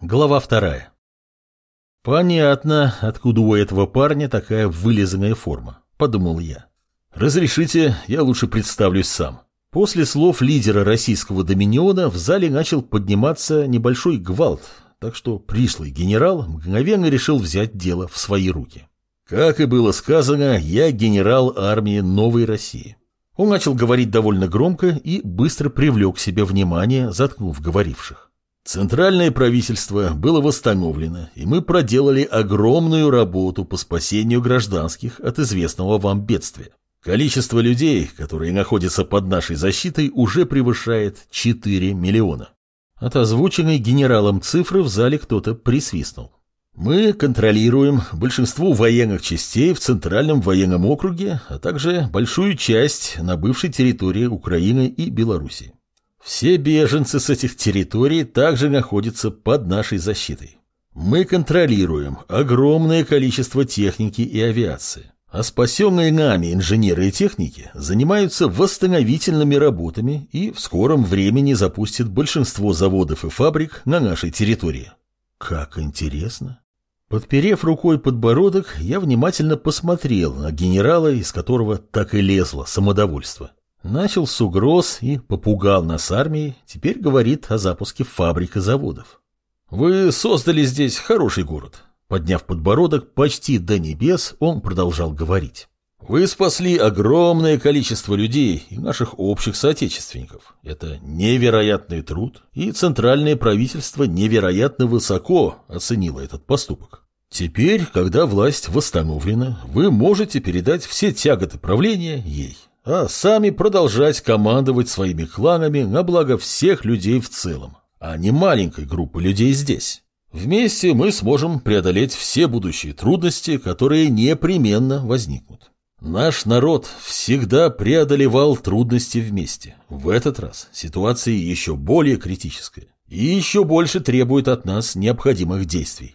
Глава 2. Понятно, откуда у этого парня такая вылизанная форма, подумал я. Разрешите, я лучше представлюсь сам. После слов лидера российского доминиона в зале начал подниматься небольшой гвалт, так что пришлый генерал мгновенно решил взять дело в свои руки. Как и было сказано, я генерал армии Новой России. Он начал говорить довольно громко и быстро привлек к себе внимание, заткнув говоривших. Центральное правительство было восстановлено, и мы проделали огромную работу по спасению гражданских от известного вам бедствия. Количество людей, которые находятся под нашей защитой, уже превышает 4 миллиона. От озвученной генералом цифры в зале кто-то присвистнул. Мы контролируем большинство военных частей в Центральном военном округе, а также большую часть на бывшей территории Украины и Белоруссии. Все беженцы с этих территорий также находятся под нашей защитой. Мы контролируем огромное количество техники и авиации, а спасенные нами инженеры и техники занимаются восстановительными работами и в скором времени запустят большинство заводов и фабрик на нашей территории. Как интересно. Подперев рукой подбородок, я внимательно посмотрел на генерала, из которого так и лезло самодовольство. Начал с угроз и попугал нас армией, теперь говорит о запуске фабрик и заводов. Вы создали здесь хороший город. Подняв подбородок почти до небес, он продолжал говорить. Вы спасли огромное количество людей и наших общих соотечественников. Это невероятный труд, и центральное правительство невероятно высоко оценило этот поступок. Теперь, когда власть восстановлена, вы можете передать все тяготы правления ей, а сами продолжать командовать своими кланами на благо всех людей в целом, а не маленькой группы людей здесь. Вместе мы сможем преодолеть все будущие трудности, которые непременно возникнут. Наш народ всегда преодолевал трудности вместе. В этот раз ситуация еще более критическая и еще больше требует от нас необходимых действий.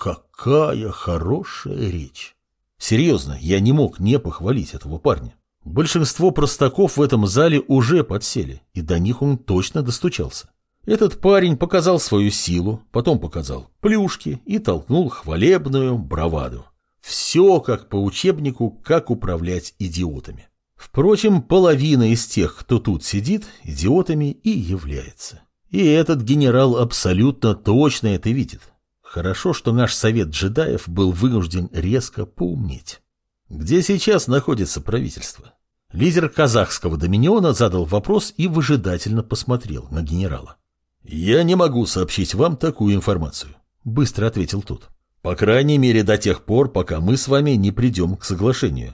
Какая хорошая речь! Серьезно, я не мог не похвалить этого парня. Большинство простаков в этом зале уже подсели, и до них он точно достучался. Этот парень показал свою силу, потом показал плюшки и толкнул хвалебную браваду. Все как по учебнику, как управлять идиотами. Впрочем, половина из тех, кто тут сидит, идиотами и является. И этот генерал абсолютно точно это видит. Хорошо, что наш совет джедаев был вынужден резко поумнеть. Где сейчас находится правительство? Лидер казахского доминиона задал вопрос и выжидательно посмотрел на генерала. «Я не могу сообщить вам такую информацию», — быстро ответил тот. «По крайней мере, до тех пор, пока мы с вами не придем к соглашению».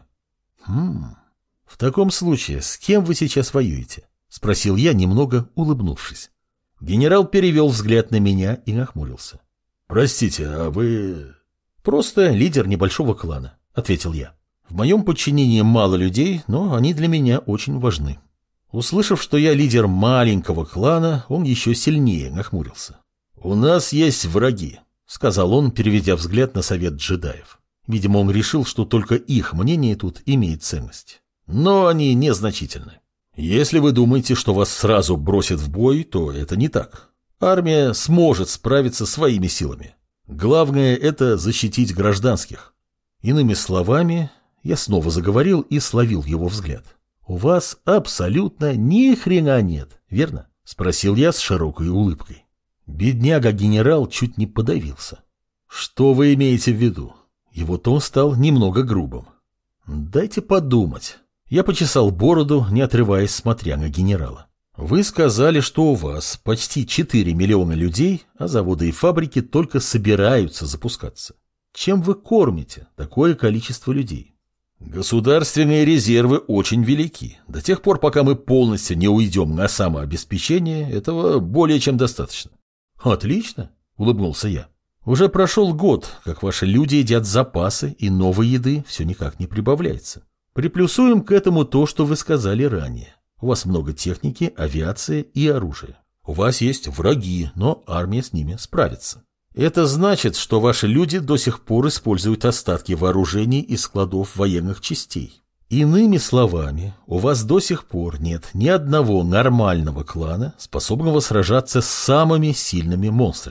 В таком случае, с кем вы сейчас воюете?» — спросил я, немного улыбнувшись. Генерал перевел взгляд на меня и нахмурился. «Простите, а вы...» «Просто лидер небольшого клана», — ответил я. «В моем подчинении мало людей, но они для меня очень важны». Услышав, что я лидер маленького клана, он еще сильнее нахмурился. «У нас есть враги», — сказал он, переведя взгляд на совет джедаев. Видимо, он решил, что только их мнение тут имеет ценность. Но они незначительны. Если вы думаете, что вас сразу бросят в бой, то это не так. Армия сможет справиться своими силами. Главное — это защитить гражданских. Иными словами, я снова заговорил и словил его взгляд. «У вас абсолютно ни хрена нет, верно?» — спросил я с широкой улыбкой. Бедняга-генерал чуть не подавился. «Что вы имеете в виду?» Его тон стал немного грубым. «Дайте подумать». Я почесал бороду, не отрываясь, смотря на генерала. «Вы сказали, что у вас почти 4 миллиона людей, а заводы и фабрики только собираются запускаться. Чем вы кормите такое количество людей?» «Государственные резервы очень велики. До тех пор, пока мы полностью не уйдем на самообеспечение, этого более чем достаточно». «Отлично», — улыбнулся я. «Уже прошел год, как ваши люди едят запасы, и новой еды все никак не прибавляется. Приплюсуем к этому то, что вы сказали ранее. У вас много техники, авиации и оружия. У вас есть враги, но армия с ними справится. Это значит, что ваши люди до сих пор используют остатки вооружений из складов военных частей. Иными словами, у вас до сих пор нет ни одного нормального клана, способного сражаться с самыми сильными монстрами.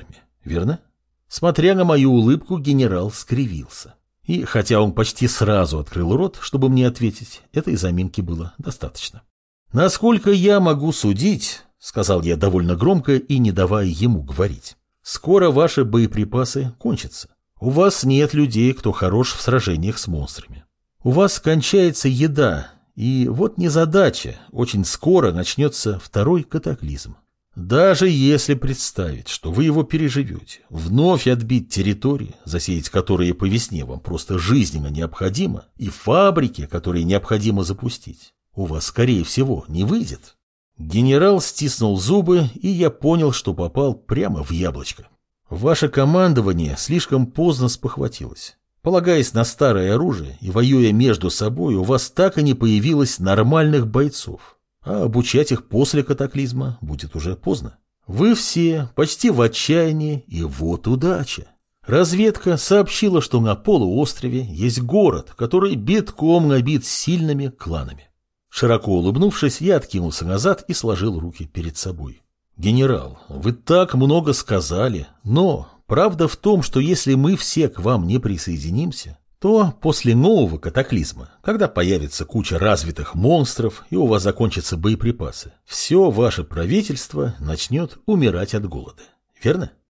верно? Смотря на мою улыбку, генерал скривился. И хотя он почти сразу открыл рот, чтобы мне ответить, этой заминки было достаточно. «Насколько я могу судить», — сказал я довольно громко и не давая ему говорить, — «скоро ваши боеприпасы кончатся. У вас нет людей, кто хорош в сражениях с монстрами. У вас кончается еда, и вот незадача, очень скоро начнется второй катаклизм. Даже если представить, что вы его переживете, вновь отбить территории, засеять которые по весне вам просто жизненно необходимо, и фабрики, которые необходимо запустить, у вас, скорее всего, не выйдет». Генерал стиснул зубы, и я понял, что попал прямо в яблочко. Ваше командование слишком поздно спохватилось. Полагаясь на старое оружие и воюя между собой, у вас так и не появилось нормальных бойцов. А обучать их после катаклизма будет уже поздно. Вы все почти в отчаянии, и вот удача. Разведка сообщила, что на полуострове есть город, который битком набит сильными кланами. Широко улыбнувшись, я откинулся назад и сложил руки перед собой. «Генерал, вы так много сказали, но правда в том, что если мы все к вам не присоединимся, то после нового катаклизма, когда появится куча развитых монстров и у вас закончатся боеприпасы, все ваше правительство начнет умирать от голода. Верно?»